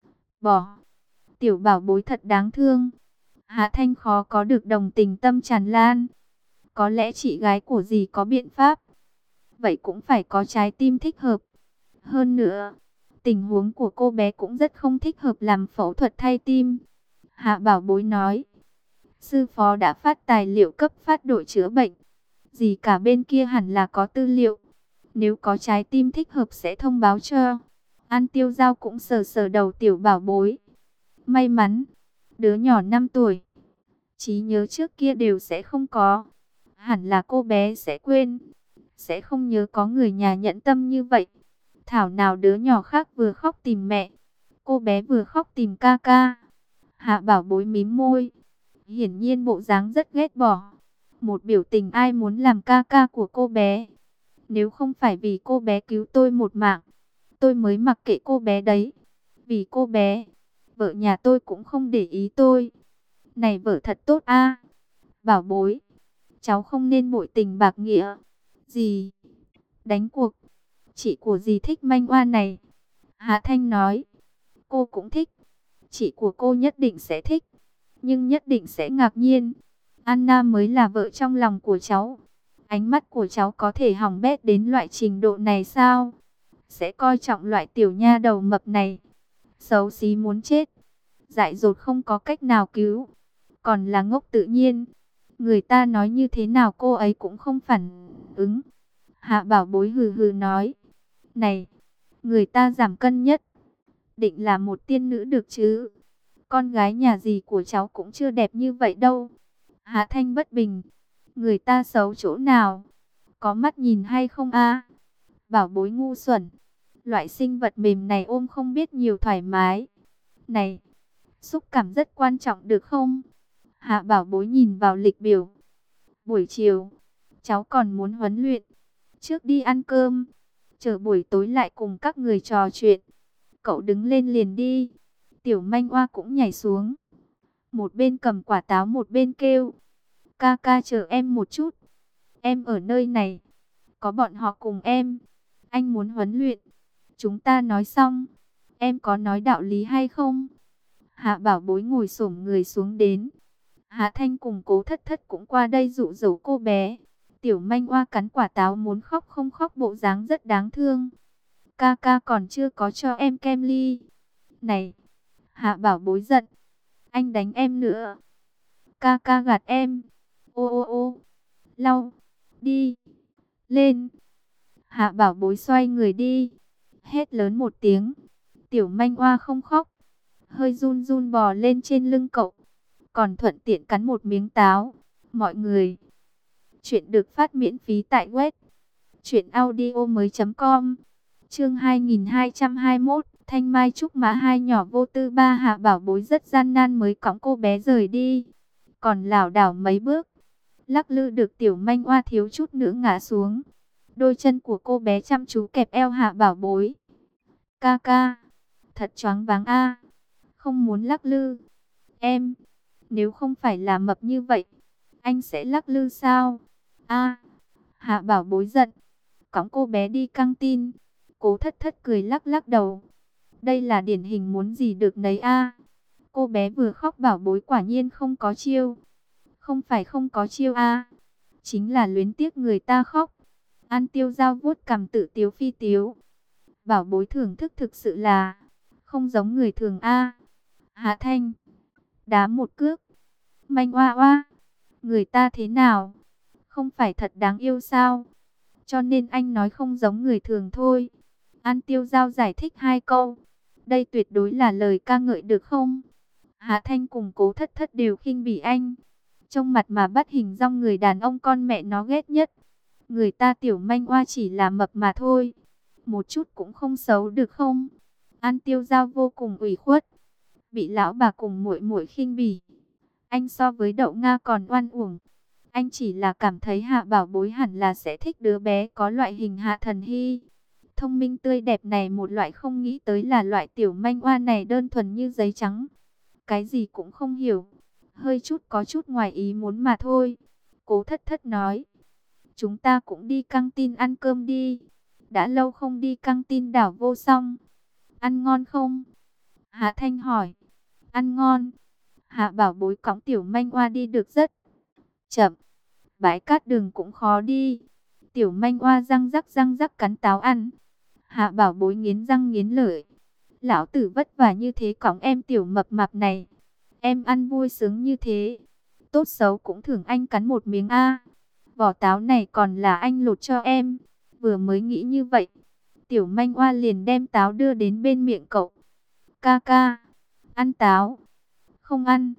bỏ. Tiểu Bảo Bối thật đáng thương. Hạ Thanh khó có được đồng tình tâm tràn lan. Có lẽ chị gái của dì có biện pháp. Vậy cũng phải có trái tim thích hợp. Hơn nữa, tình huống của cô bé cũng rất không thích hợp làm phẫu thuật thay tim. Hạ Bảo Bối nói. Sư phó đã phát tài liệu cấp phát đội chữa bệnh. Dì cả bên kia hẳn là có tư liệu. Nếu có trái tim thích hợp sẽ thông báo cho. An Tiêu Giao cũng sờ sờ đầu Tiểu Bảo Bối. May mắn, đứa nhỏ 5 tuổi, trí nhớ trước kia đều sẽ không có. Hẳn là cô bé sẽ quên, sẽ không nhớ có người nhà nhẫn tâm như vậy. Thảo nào đứa nhỏ khác vừa khóc tìm mẹ, cô bé vừa khóc tìm ca ca. Hạ Bảo Bối mím môi, hiển nhiên bộ dáng rất ghét bỏ. Một biểu tình ai muốn làm ca ca của cô bé. Nếu không phải vì cô bé cứu tôi một mạng, tôi mới mặc kệ cô bé đấy. Vì cô bé, vợ nhà tôi cũng không để ý tôi. Này vợ thật tốt a. Bảo Bối, cháu không nên bội tình bạc nghĩa. Dì đánh cuộc. Chị của dì thích manh oa này. Hạ Thanh nói. Cô cũng thích. Chị của cô nhất định sẽ thích, nhưng nhất định sẽ ngạc nhiên. Anna mới là vợ trong lòng của cháu. Ánh mắt của cháu có thể hỏng bét đến loại trình độ này sao? Sẽ coi trọng loại tiểu nha đầu mập này. Xấu xí muốn chết, dại dột không có cách nào cứu, còn là ngốc tự nhiên. Người ta nói như thế nào cô ấy cũng không phản ứng. Hạ Bảo Bối hừ hừ nói. Này, người ta giảm cân nhất định là một tiên nữ được chứ. Con gái nhà dì của cháu cũng chưa đẹp như vậy đâu. Hạ Thanh bất bình. Người ta xấu chỗ nào? Có mắt nhìn hay không a? Bảo Bối ngu xuẩn. Loại sinh vật mềm này ôm không biết nhiều thoải mái. Này, xúc cảm rất quan trọng được không? Hạ Bảo Bối nhìn vào lịch biểu. Buổi chiều, cháu còn muốn huấn luyện. Trước đi ăn cơm, chờ buổi tối lại cùng các người trò chuyện. Cậu đứng lên liền đi. Tiểu Manh Oa cũng nhảy xuống. Một bên cầm quả táo một bên kêu. Ca ca chờ em một chút. Em ở nơi này. Có bọn họ cùng em. Anh muốn huấn luyện. Chúng ta nói xong. Em có nói đạo lý hay không? Hạ Bảo Bối ngồi xổm người xuống đến. Hạ Thanh cùng Cố Thất Thất cũng qua đây dụ dỗ cô bé. Tiểu Manh Oa cắn quả táo muốn khóc không khóc, bộ dáng rất đáng thương. Ca ca còn chưa có cho em kem ly. Này, Hạ Bảo Bối giận. Anh đánh em nữa. Ca ca gạt em. Ô ô ô. Lau. Đi. Lên. Hạ Bảo Bối xoay người đi. Hét lớn một tiếng. Tiểu Manh Oa không khóc, hơi run run bò lên trên lưng cậu, còn thuận tiện cắn một miếng táo. Mọi người, chuyện được phát miễn phí tại web truyệnaudiomoi.com. Chương 2221, Thanh Mai Trúc Mã hai nhỏ vô tư ba. Hạ Bảo Bối rất gian nan mới cõng cô bé rời đi, còn lảo đảo mấy bước, lắc lư được Tiểu Manh Oa thiếu chút nữa ngã xuống. Đôi chân của cô bé chăm chú kẹp eo Hạ Bảo Bối. Ca ca, thật choáng váng a. Không muốn lắc lư. Em, nếu không phải là mập như vậy, anh sẽ lắc lư sao? A. Hạ Bảo Bối giận, cõng cô bé đi căng tin. Cố Thất Thất cười lắc lắc đầu. Đây là điển hình muốn gì được nấy a. Cô bé vừa khóc Bảo Bối quả nhiên không có chiêu. Không phải không có chiêu a, chính là luyến tiếc người ta khóc. An Tiêu Giao vuốt cằm tự tiếu phi tiếu. Bảo Bối thưởng thức thực sự là không giống người thường a. Hạ Thanh đá một cước. Manh Oa Oa, Người ta thế nào? Không phải thật đáng yêu sao? Cho nên anh nói không giống người thường thôi. An Tiêu Giao giải thích hai câu. Đây tuyệt đối là lời ca ngợi được không? Hạ Thanh cùng Cố Thất Thất đều khinh bỉ anh. Trong mặt mà bắt hình dong người đàn ông con mẹ nó ghét nhất. Người ta tiểu manh oa chỉ là mập mà thôi. Một chút cũng không xấu được không? An Tiêu Giao vô cùng ủy khuất. Bị lão bà cùng muội muội khinh bỉ. Anh so với Đậu Nga còn oan uổng. Anh chỉ là cảm thấy Hạ Bảo Bối hẳn là sẽ thích đứa bé có loại hình Hạ Thần Hy. Thông minh tươi đẹp này, một loại không nghĩ tới là loại tiểu manh oa này đơn thuần như giấy trắng. Cái gì cũng không hiểu. Hơi chút có chút ngoài ý muốn mà thôi. Cố Thất Thất nói. Chúng ta cũng đi căng tin ăn cơm đi. Đã lâu không đi căng tin đảo Vô Song. Ăn ngon không? Hạ Thanh hỏi. Ăn ngon. Hạ Bảo Bối cõng tiểu manh oa đi được rất chậm. Bãi cát đường cũng khó đi. Tiểu manh oa răng rắc cắn táo ăn. Hạ Bảo Bối nghiến răng nghiến lợi. Lão tử vất vả như thế cõng em tiểu mập mạp này. Em ăn vui sướng như thế. Tốt xấu cũng thưởng anh cắn một miếng a. Vỏ táo này còn là anh lột cho em. Vừa mới nghĩ như vậy. Tiểu manh oa liền đem táo đưa đến bên miệng cậu. Ca ca. Ăn táo. Không ăn.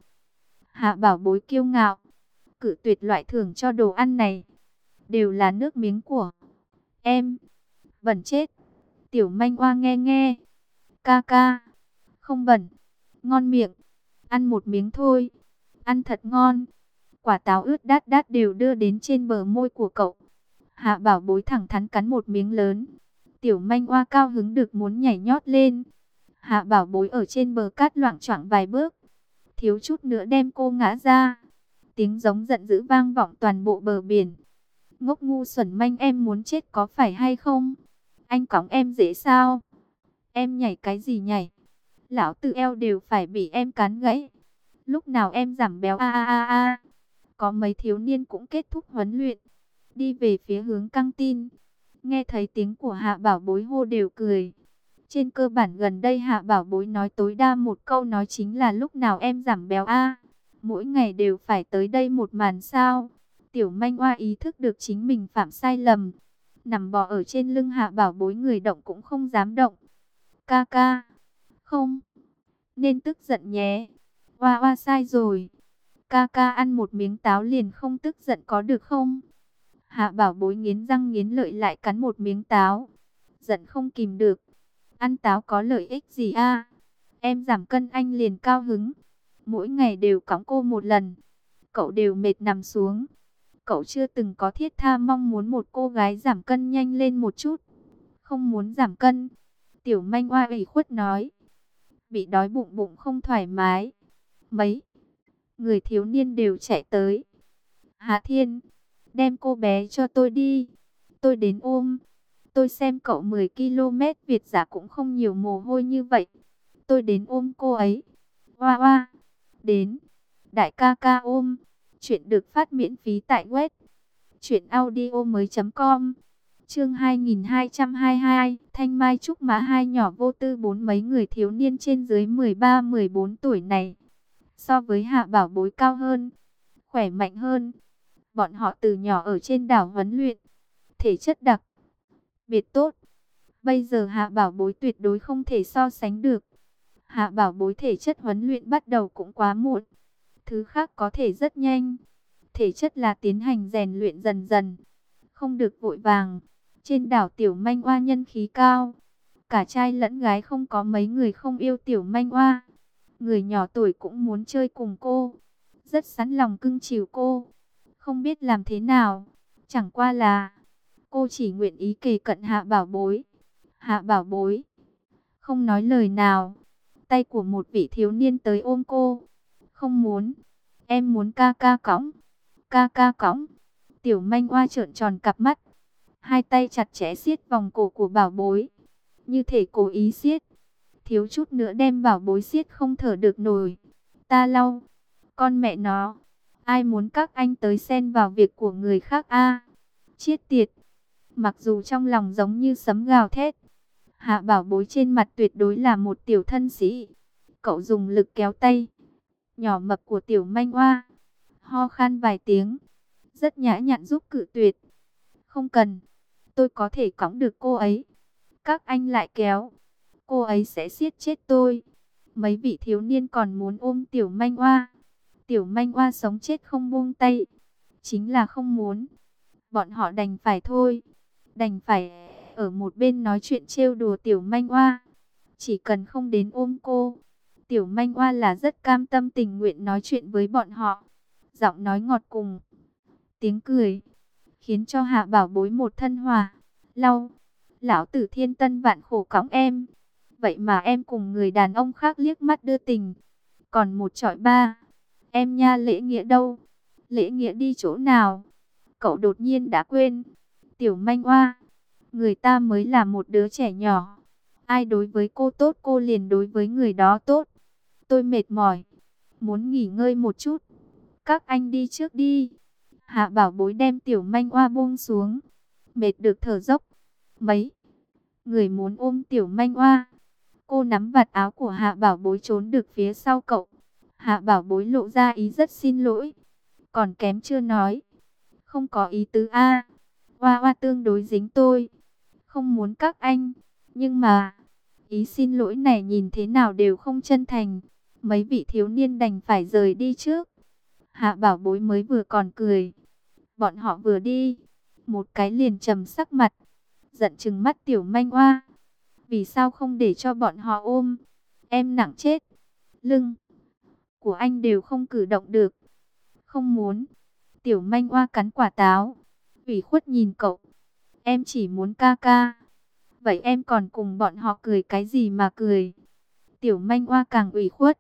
Hạ Bảo Bối kiêu ngạo. Cự tuyệt loại thưởng cho đồ ăn này. Đều là nước miếng của em. Bẩn chết. Tiểu manh oa nghe nghe. Ca ca. Không bẩn. Ngon miệng. Ăn một miếng thôi. Ăn thật ngon. Quả táo ướt đát đát đều đưa đến trên bờ môi của cậu. Hạ Bảo Bối thẳng thắn cắn một miếng lớn. Tiểu manh oa cao hứng được muốn nhảy nhót lên. Hạ Bảo Bối ở trên bờ cát loạng choạng vài bước. Thiếu chút nữa đem cô ngã ra. Tiếng giống giận dữ vang vọng toàn bộ bờ biển. Ngốc ngu xuẩn manh, em muốn chết có phải hay không? Anh cõng em dễ sao? Em nhảy cái gì nhảy? Lão tử eo đều phải bị em cán gãy. Lúc nào em giảm béo a a a a. Có mấy thiếu niên cũng kết thúc huấn luyện, đi về phía hướng căng tin. Nghe thấy tiếng của Hạ Bảo Bối hô đều cười. Trên cơ bản gần đây Hạ Bảo Bối nói tối đa một câu nói chính là lúc nào em giảm béo a. Mỗi ngày đều phải tới đây một màn sao? Tiểu manh oa ý thức được chính mình phạm sai lầm. Nằm bò ở trên lưng Hạ Bảo Bối, người động cũng không dám động. Ca ca. Không. Nên tức giận nhé. Oa oa sai rồi. Ca ca ăn một miếng táo liền không tức giận có được không? Hạ Bảo Bối nghiến răng nghiến lợi lại cắn một miếng táo. Giận không kìm được. Ăn táo có lợi ích gì a? Em giảm cân anh liền cao hứng. Mỗi ngày đều cõng cô một lần. Cậu đều mệt nằm xuống. Cậu chưa từng có thiết tha mong muốn một cô gái giảm cân nhanh lên một chút. Không muốn giảm cân. Tiểu manh oa ủy khuất nói. Bị đói bụng bụng không thoải mái. Mấy người thiếu niên đều chạy tới. Hạ Thiên, đem cô bé cho tôi đi. Tôi đến ôm. Tôi xem cậu 10 km Việt dã cũng không nhiều mồ hôi như vậy. Tôi đến ôm cô ấy. Oa oa. Đến. Đại ca ca ôm. Chuyện được phát miễn phí tại web truyệnaudiomoi.com. Chương 2222, Thanh Mai Trúc Mã hai nhỏ vô tư. Bốn mấy người thiếu niên trên dưới 13-14 tuổi này, so với Hạ Bảo Bối cao hơn, khỏe mạnh hơn. Bọn họ từ nhỏ ở trên đảo huấn luyện, thể chất đặc biệt tốt. Bây giờ Hạ Bảo Bối tuyệt đối không thể so sánh được. Hạ Bảo Bối thể chất huấn luyện bắt đầu cũng quá muộn. Thứ khác có thể rất nhanh. Thể chất là tiến hành rèn luyện dần dần, không được vội vàng. Trên đảo tiểu manh oa nhân khí cao. Cả trai lẫn gái không có mấy người không yêu tiểu manh oa. Người nhỏ tuổi cũng muốn chơi cùng cô. Rất sẵn lòng cưng chiều cô. Không biết làm thế nào. Chẳng qua là cô chỉ nguyện ý kề cận Hạ Bảo Bối. Hạ Bảo Bối không nói lời nào. Tay của một vị thiếu niên tới ôm cô. Không muốn. Em muốn ca ca cõng. Ca ca cõng. Tiểu manh oa trợn tròn cặp mắt. Hai tay chặt chẽ siết vòng cổ của Bảo Bối. Như thể cố ý siết. Thiếu chút nữa đem Bảo Bối siết không thở được nổi. Ta lau. Con mẹ nó. Ai muốn các anh tới xen vào việc của người khác a? Chiết tiệt. Mặc dù trong lòng giống như sấm gào thét. Hạ Bảo Bối trên mặt tuyệt đối là một tiểu thân sĩ. Cậu dùng lực kéo tay nhỏ mập của tiểu manh oa. ho khan vài tiếng, rất nhã nhặn giúp cự tuyệt. Không cần, tôi có thể cõng được cô ấy. Các anh lại kéo, cô ấy sẽ siết chết tôi. Mấy vị thiếu niên còn muốn ôm Tiểu Manh Oa. Tiểu Manh Oa sống chết không buông tay, chính là không muốn. Bọn họ đành phải thôi, đành phải ở một bên nói chuyện trêu đùa Tiểu Manh Oa. Chỉ cần không đến ôm cô, Tiểu Manh Oa là rất cam tâm tình nguyện nói chuyện với bọn họ. Giọng nói ngọt cùng tiếng cười, khiến cho Hạ Bảo Bối một thân hòa. Lau, lão tử thiên tân vạn khổ cõng em, vậy mà em cùng người đàn ông khác liếc mắt đưa tình. Còn một chọi ba, em nha, lễ nghĩa đâu? Lễ nghĩa đi chỗ nào? Cậu đột nhiên đã quên. Tiểu Manh Oa, người ta mới là một đứa trẻ nhỏ. Ai đối với cô tốt cô liền đối với người đó tốt. Tôi mệt mỏi, muốn nghỉ ngơi một chút. Các anh đi trước đi. Hạ Bảo Bối đem Tiểu Manh Oa buông xuống. Mệt được thở dốc. Mấy người muốn ôm Tiểu Manh Oa. Cô nắm vạt áo của Hạ Bảo Bối trốn được phía sau cậu. Hạ Bảo Bối lộ ra ý rất xin lỗi. Còn kém chưa nói. Không có ý tứ a. Oa Oa tương đối dính tôi. Không muốn các anh. Nhưng mà, ý xin lỗi này nhìn thế nào đều không chân thành. Mấy vị thiếu niên đành phải rời đi trước. Hạ Bảo Bối mới vừa còn cười. Bọn họ vừa đi, một cái liền trầm sắc mặt, giận trừng mắt Tiểu Manh Oa. Vì sao không để cho bọn họ ôm? Em nặng chết. Lưng của anh đều không cử động được. Không muốn. Tiểu Manh Oa cắn quả táo, ủy khuất nhìn cậu. Em chỉ muốn ca ca. Vậy em còn cùng bọn họ cười cái gì mà cười? Tiểu Manh Oa càng ủy khuất.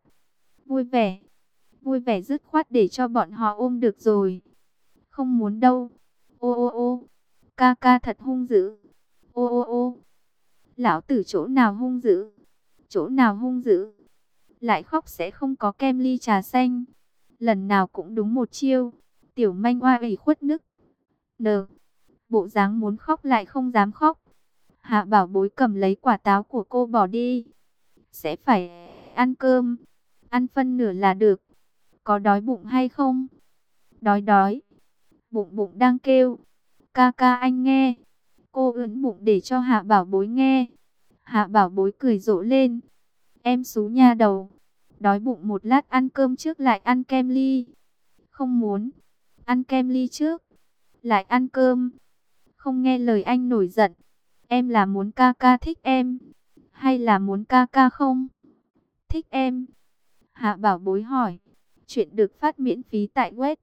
Vui vẻ dứt khoát để cho bọn họ ôm được rồi. Không muốn đâu. Ô ô ô, ca ca thật hung dữ. Ô ô ô, lão tử chỗ nào hung dữ? Chỗ nào hung dữ? Lại khóc sẽ không có kem ly trà xanh. Lần nào cũng đúng một chiêu. Tiểu Manh Oa ủy khuất nức nở, bộ dáng muốn khóc lại không dám khóc. Hạ Bảo Bối cầm lấy quả táo của cô bỏ đi. Sẽ phải ăn cơm, ăn phân nửa là được. Có đói bụng hay không? Đói đói. Bụng bụng đang kêu. Ca ca anh nghe. Cô ưỡn bụng để cho Hạ Bảo Bối nghe. Hạ Bảo Bối cười rộ lên. Em xú nha đầu. Đói bụng một lát ăn cơm trước lại ăn kem ly. Không muốn. Ăn kem ly trước, lại ăn cơm. Không nghe lời anh nổi giận. Em là muốn ca ca thích em, hay là muốn ca ca không thích em? Hạ Bảo Bối hỏi. Chuyện được phát miễn phí tại web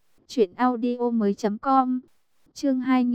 truyệnaudiomoi.com. Chương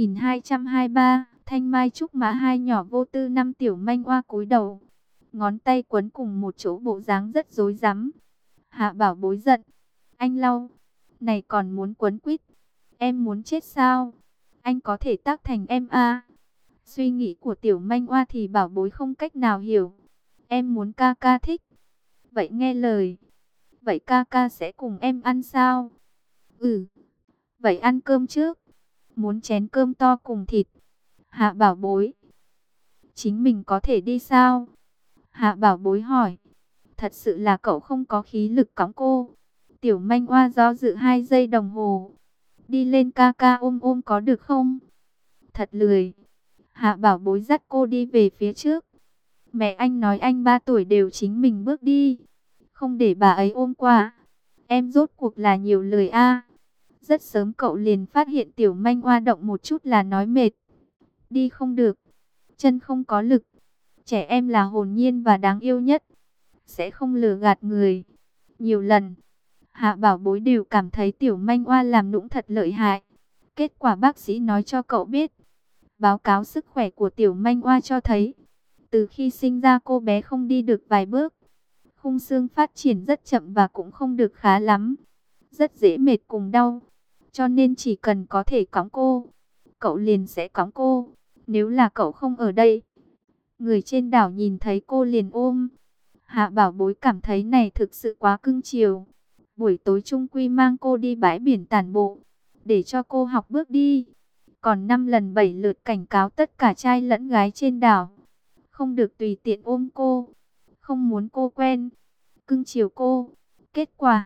2223, Thanh Mai trúc mã hai nhỏ vô tư. Năm Tiểu Manh Oa cúi đầu, ngón tay quấn cùng một chỗ, bộ dáng rất rối rắm. Hạ Bảo Bối giận. Anh lau, này còn muốn quấn quýt. Em muốn chết sao? Anh có thể tác thành em à? Suy nghĩ của Tiểu Manh Oa thì Bảo Bối không cách nào hiểu. Em muốn ca ca thích, vậy nghe lời. Vậy ca ca sẽ cùng em ăn sao? Ừ, vậy ăn cơm trước. Muốn chén cơm to cùng thịt. Hạ Bảo Bối, chính mình có thể đi sao? Hạ Bảo Bối hỏi. Thật sự là cậu không có khí lực cõng cô. Tiểu Manh Oa do dự 2 giây đồng hồ. Đi lên ca ca ôm ôm có được không? Thật lười. Hạ Bảo Bối dắt cô đi về phía trước. Mẹ anh nói anh 3 tuổi đều chính mình bước đi, không để bà ấy ôm qua. Em rốt cuộc là nhiều lời a. Rất sớm cậu liền phát hiện Tiểu Manh Oa động một chút là nói mệt. Đi không được, chân không có lực. Trẻ em là hồn nhiên và đáng yêu nhất, sẽ không lừa gạt người. Nhiều lần, Hạ Bảo Bối đều cảm thấy Tiểu Manh Oa làm nũng thật lợi hại. Kết quả bác sĩ nói cho cậu biết. Báo cáo sức khỏe của Tiểu Manh Oa cho thấy, từ khi sinh ra cô bé không đi được vài bước. Khung xương phát triển rất chậm và cũng không được khá lắm. Rất dễ mệt cùng đau. Cho nên chỉ cần có thể cõng cô, cậu liền sẽ cõng cô. Nếu là cậu không ở đây, người trên đảo nhìn thấy cô liền ôm. Hạ Bảo Bối cảm thấy này thực sự quá cưng chiều. Buổi tối chung quy mang cô đi bãi biển tản bộ, để cho cô học bước đi. Còn 5 lần 7 lượt cảnh cáo tất cả trai lẫn gái trên đảo, không được tùy tiện ôm cô, không muốn cô quen, cưng chiều cô. Kết quả,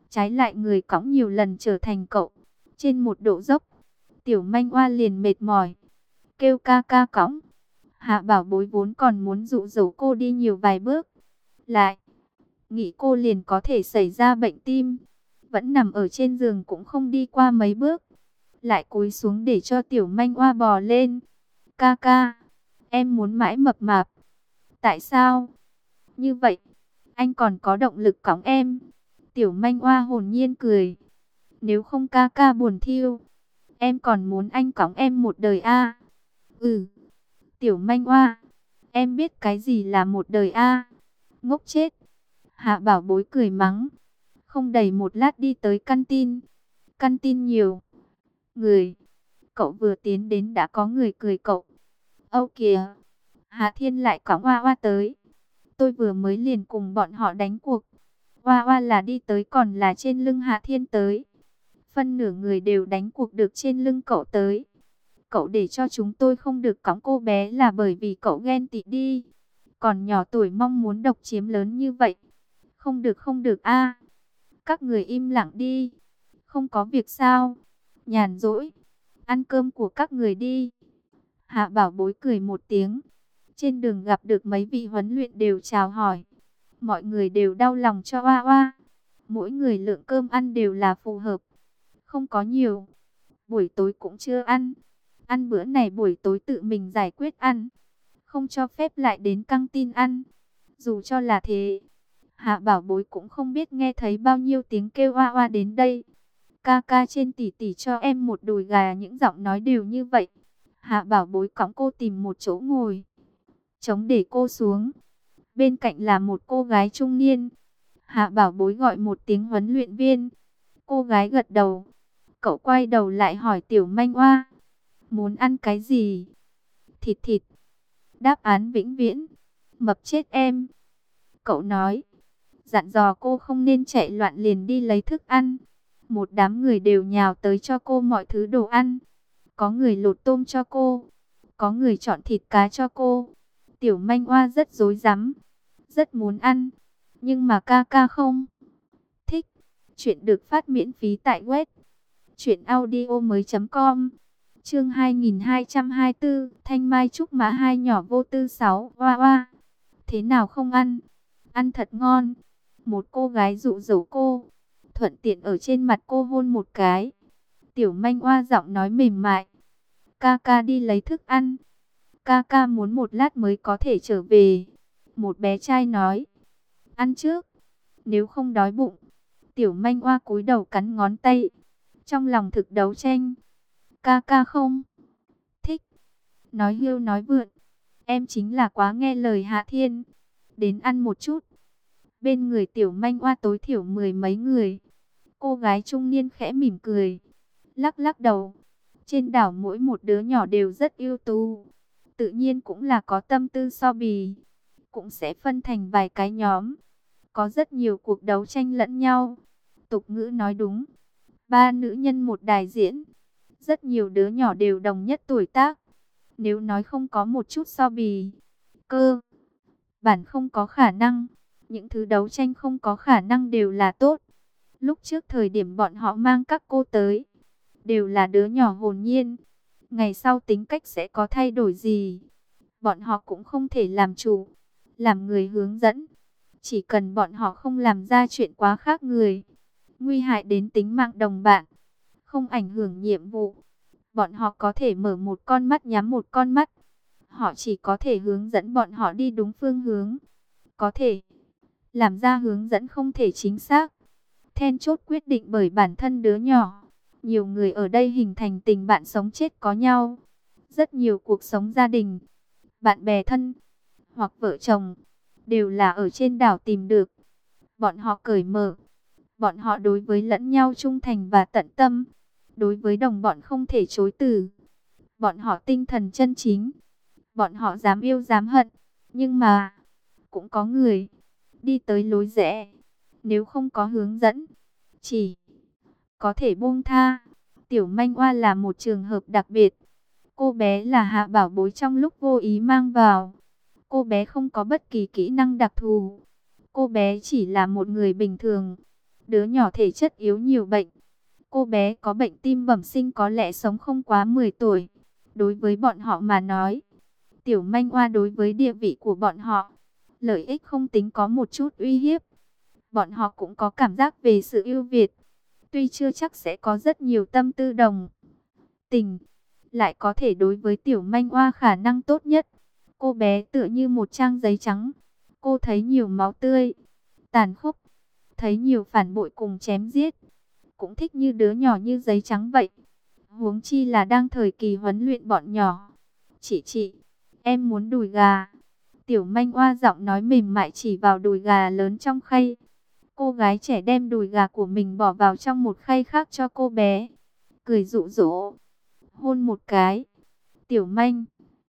Trái lại người cõng nhiều lần trở thành cậu. Trên một độ dốc, Tiểu Manh Oa liền mệt mỏi, kêu ca ca cõng. Hạ Bảo Bối vốn còn muốn dụ dỗ cô đi nhiều vài bước, lại nghĩ cô liền có thể xảy ra bệnh tim, vẫn nằm ở trên giường cũng không đi qua mấy bước, lại cúi xuống để cho Tiểu Manh Oa bò lên. Ca ca, em muốn mãi mập mạp. Tại sao? Như vậy, anh còn có động lực cõng em. Tiểu Manh Oa hồn nhiên cười. Nếu không ca ca buồn thiêu, em còn muốn anh cõng em một đời a? Ừ. Tiểu Manh Oa, em biết cái gì là một đời a? Ngốc chết. Hạ Bảo Bối cười mắng. Không đầy một lát đi tới căn tin. Căn tin nhiều người. Cậu vừa tiến đến đã có người cười cậu. Âu kìa, Hạ Thiên lại cõng Oa Oa tới. Tôi vừa mới liền cùng bọn họ đánh cuộc. Oa Oa là đi tới còn là trên lưng Hạ Thiên tới. Phân nửa người đều đánh cuộc được trên lưng cậu tới. Cậu để cho chúng tôi không được cõng cô bé là bởi vì cậu ghen tị đi. Còn nhỏ tuổi mong muốn độc chiếm lớn như vậy. Không được không được a. Các người im lặng đi. Không có việc sao? Nhàn rỗi. Ăn cơm của các người đi. Hạ Bảo Bối cười một tiếng. Trên đường gặp được mấy vị huấn luyện đều chào hỏi. Mọi người đều đau lòng cho Oa Oa. Mỗi người lượng cơm ăn đều là phù hợp. Không có nhiều. Buổi tối cũng chưa ăn. Ăn bữa này buổi tối tự mình giải quyết ăn. Không cho phép lại đến căng tin ăn. Dù cho là thế, Hạ Bảo Bối cũng không biết nghe thấy bao nhiêu tiếng kêu Oa Oa đến đây. Ca ca trên tỷ tỷ cho em một đùi gà, những giọng nói đều như vậy. Hạ Bảo Bối cõng cô tìm một chỗ ngồi, chống để cô xuống. Bên cạnh là một cô gái trung niên. Hạ Bảo Bối gọi một tiếng huấn luyện viên. Cô gái gật đầu. Cậu quay đầu lại hỏi Tiểu Manh Oa, muốn ăn cái gì? Thịt thịt. Đáp án vĩnh viễn. Mập chết em. Cậu nói. Dặn dò cô không nên chạy loạn liền đi lấy thức ăn. Một đám người đều nhào tới cho cô mọi thứ đồ ăn. Có người lột tôm cho cô, có người chọn thịt cá cho cô. Tiểu Manh Oa rất rối rắm, rất muốn ăn, nhưng mà ca ca không thích. Chuyện được phát miễn phí tại web truyệnaudiomoi.com. Chương 2224, Thanh Mai Trúc Mã hai nhỏ vô tư 6. Oa Oa, thế nào không ăn? Ăn thật ngon. Một cô gái dụ dỗ cô, thuận tiện ở trên mặt cô hôn một cái. Tiểu Manh Oa giọng nói mềm mại. Ca ca đi lấy thức ăn. Ca ca muốn một lát mới có thể trở về. Một bé trai nói. Ăn trước, nếu không đói bụng. Tiểu Manh Oa cúi đầu cắn ngón tay. Trong lòng thực đấu tranh. Ca ca không thích. Nói hưu nói vượn. Em chính là quá nghe lời Hạ Thiên. Đến ăn một chút. Bên người Tiểu Manh Oa tối thiểu mười mấy người. Cô gái trung niên khẽ mỉm cười, lắc lắc đầu. Trên đảo mỗi một đứa nhỏ đều rất ưu tú, tự nhiên cũng là có tâm tư so bì, cũng sẽ phân thành vài cái nhóm, có rất nhiều cuộc đấu tranh lẫn nhau. Tục ngữ nói đúng, ba nữ nhân một đài diễn, rất nhiều đứa nhỏ đều đồng nhất tuổi tác. Nếu nói không có một chút so bì, cơ bản không có khả năng. Những thứ đấu tranh không có khả năng đều là tốt. Lúc trước thời điểm bọn họ mang các cô tới, đều là đứa nhỏ hồn nhiên. Ngày sau tính cách sẽ có thay đổi gì, bọn họ cũng không thể làm chủ, làm người hướng dẫn. Chỉ cần bọn họ không làm ra chuyện quá khác người, nguy hại đến tính mạng đồng bạn, không ảnh hưởng nhiệm vụ, bọn họ có thể mở một con mắt nhắm một con mắt. Họ chỉ có thể hướng dẫn bọn họ đi đúng phương hướng, có thể làm ra hướng dẫn không thể chính xác. Then chốt quyết định bởi bản thân đứa nhỏ. Nhiều người ở đây hình thành tình bạn sống chết có nhau. Rất nhiều cuộc sống gia đình, bạn bè thân hoặc vợ chồng đều là ở trên đảo tìm được. Bọn họ cởi mở, bọn họ đối với lẫn nhau trung thành và tận tâm, đối với đồng bọn không thể chối từ. Bọn họ tinh thần chân chính, bọn họ dám yêu dám hận. Nhưng mà cũng có người đi tới lối rẽ, nếu không có hướng dẫn, chỉ có thể buông tha. Tiểu Manh Oa là một trường hợp đặc biệt. Cô bé là Hạ Bảo Bối trong lúc vô ý mang vào. Cô bé không có bất kỳ kỹ năng đặc thù. Cô bé chỉ là một người bình thường. Đứa nhỏ thể chất yếu nhiều bệnh. Cô bé có bệnh tim bẩm sinh có lẽ sống không quá 10 tuổi. Đối với bọn họ mà nói, Tiểu Manh Oa đối với địa vị của bọn họ, lợi ích không tính có một chút uy hiếp. Bọn họ cũng có cảm giác về sự ưu việt. Tuy chưa chắc sẽ có rất nhiều tâm tư đồng tình, lại có thể đối với Tiểu Manh Oa khả năng tốt nhất. Cô bé tựa như một trang giấy trắng. Cô thấy nhiều máu tươi, tàn khốc, thấy nhiều phản bội cùng chém giết. Cũng thích như đứa nhỏ như giấy trắng vậy. Huống chi là đang thời kỳ huấn luyện bọn nhỏ. Chị, em muốn đùi gà. Tiểu Manh Oa giọng nói mềm mại chỉ vào đùi gà lớn trong khay. Cô gái trẻ đem đùi gà của mình bỏ vào trong một khay khác cho cô bé. Cười dụ dỗ. Hôn một cái. Tiểu Manh